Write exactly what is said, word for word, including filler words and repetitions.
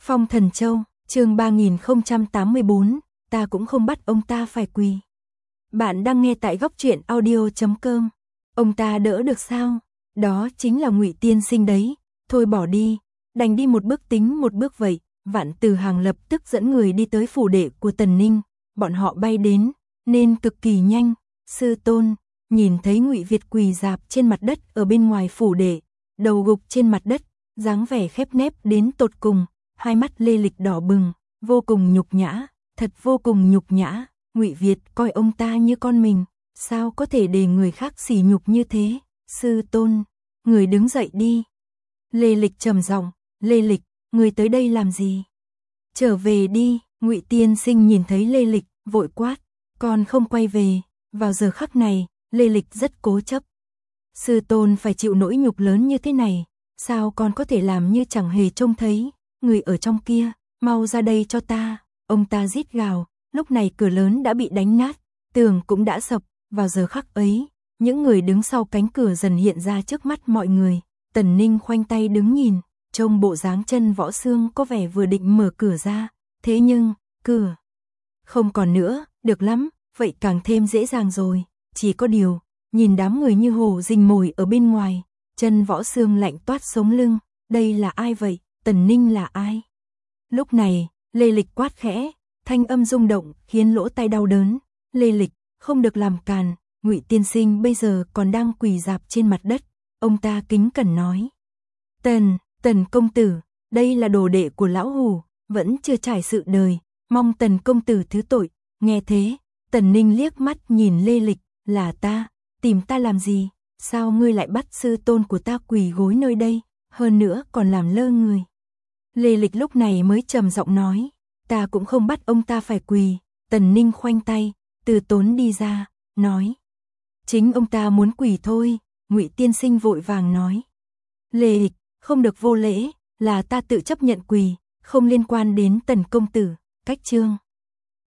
Phong Thần Châu, chương ba nghìn không trăm tám mươi bốn, ta cũng không bắt ông ta phải quỳ. Bạn đang nghe tại góc truyện audio chấm com. Ông ta đỡ được sao? Đó chính là Ngụy Tiên Sinh đấy, thôi bỏ đi, đành đi một bước tính một bước vậy. Vạn Từ Hàng lập tức dẫn người đi tới phủ đệ của Tần Ninh, bọn họ bay đến, nên cực kỳ nhanh. Sư tôn, nhìn thấy Ngụy Việt quỳ rạp trên mặt đất ở bên ngoài phủ đệ, đầu gục trên mặt đất, dáng vẻ khép nép đến tột cùng, hai mắt Lê Lịch đỏ bừng, vô cùng nhục nhã, thật vô cùng nhục nhã. Ngụy Việt coi ông ta như con mình, sao có thể để người khác sỉ nhục như thế? Sư tôn, người đứng dậy đi. Lê Lịch trầm giọng, Lê Lịch, người tới đây làm gì? Trở về đi. Ngụy Tiên Sinh nhìn thấy Lê Lịch, vội quát, còn không quay về. Vào giờ khắc này, Lê Lịch rất cố chấp. Sư tôn phải chịu nỗi nhục lớn như thế này, sao còn có thể làm như chẳng hề trông thấy? Người ở trong kia, mau ra đây cho ta. Ông ta rít gào, lúc này cửa lớn đã bị đánh nát, tường cũng đã sập. Vào giờ khắc ấy, những người đứng sau cánh cửa dần hiện ra trước mắt mọi người. Tần Ninh khoanh tay đứng nhìn, trông bộ dáng Chân Võ Xương có vẻ vừa định mở cửa ra, thế nhưng, cửa không còn nữa. Được lắm, vậy càng thêm dễ dàng rồi. Chỉ có điều, nhìn đám người như hổ rình mồi ở bên ngoài, Chân Võ Xương lạnh toát sống lưng. Đây là ai vậy? Tần Ninh là ai? Lúc này, Lê Lịch quát khẽ, thanh âm rung động khiến lỗ tai đau đớn. Lê Lịch, không được làm càn. Ngụy Tiên Sinh bây giờ còn đang quỳ rạp trên mặt đất. Ông ta kính cẩn nói, Tần, Tần công tử, đây là đồ đệ của lão hủ, vẫn chưa trải sự đời, mong Tần công tử thứ tội. Nghe thế, Tần Ninh liếc mắt nhìn Lê Lịch, là ta, tìm ta làm gì? Sao ngươi lại bắt sư tôn của ta quỳ gối nơi đây, hơn nữa còn làm lơ người? Lê Lịch lúc này mới trầm giọng nói, ta cũng không bắt ông ta phải quỳ. Tần Ninh khoanh tay, từ tốn đi ra, nói, chính ông ta muốn quỳ thôi. Ngụy Tiên Sinh vội vàng nói, Lê Lịch, không được vô lễ, là ta tự chấp nhận quỳ, không liên quan đến Tần công tử. Cách chương